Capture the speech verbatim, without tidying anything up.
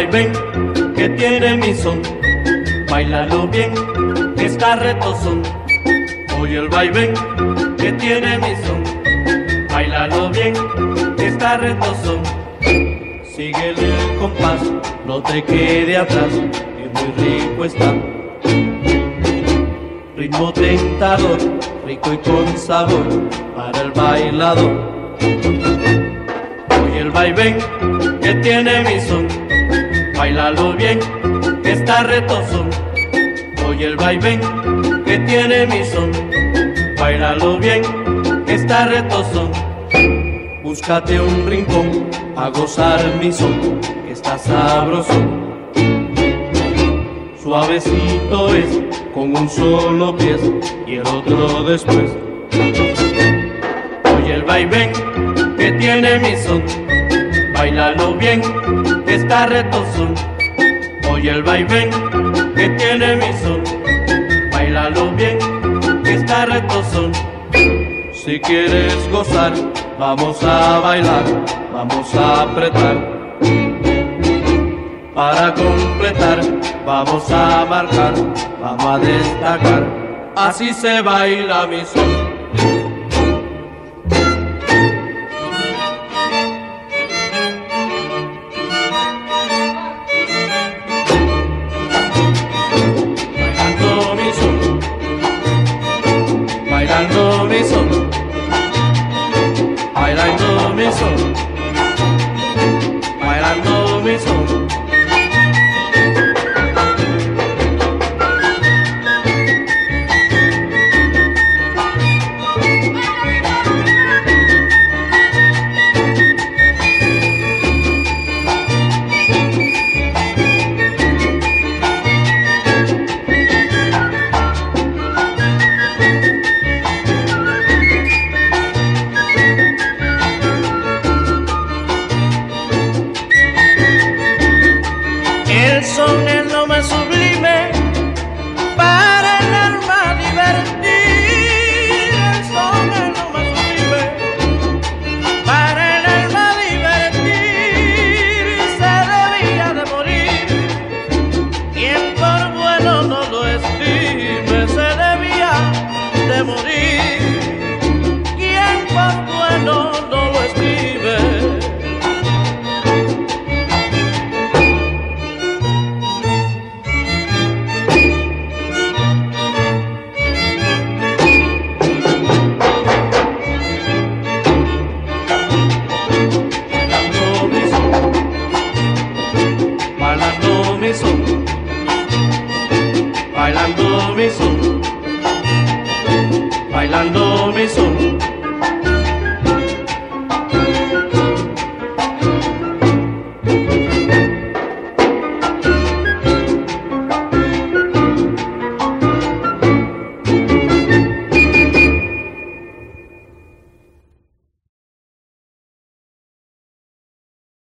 vaivén que tiene mi son, bailalo bien, que está retozón. Oye el vaivén que tiene mi son, bailalo bien, que está retozón. Síguele el compás, no te quede atrás, que muy rico está. Ritmo tentador, rico y con sabor para el bailador. Oye el vaivén que tiene mi son, bailalo bien, que está retozón. Oye el vaivén que tiene mi son, bailalo bien, que está retozón. Búscate un rincón a gozar mi son, que está sabroso. Suavecito es, con un solo pie y el otro después. Oye el vaivén que tiene mi son, bailalo bien, que está retozón. Oye el vaivén que tiene mi son, bailalo bien, que está retozón. Si quieres gozar, vamos a bailar, vamos a apretar. Para completar, vamos a marcar, vamos a destacar. Así se baila mi son. Bailando mi son, bailando mi son, bailando mi son. El son es lo más sublime para el alma divertir. El son es lo más sublime para el alma divertir. Y se debía de morir quien por bueno no lo estime. Se debía de morir quien por bueno no lo estime. Bailando mi son, bailando mi son, bailando mi son.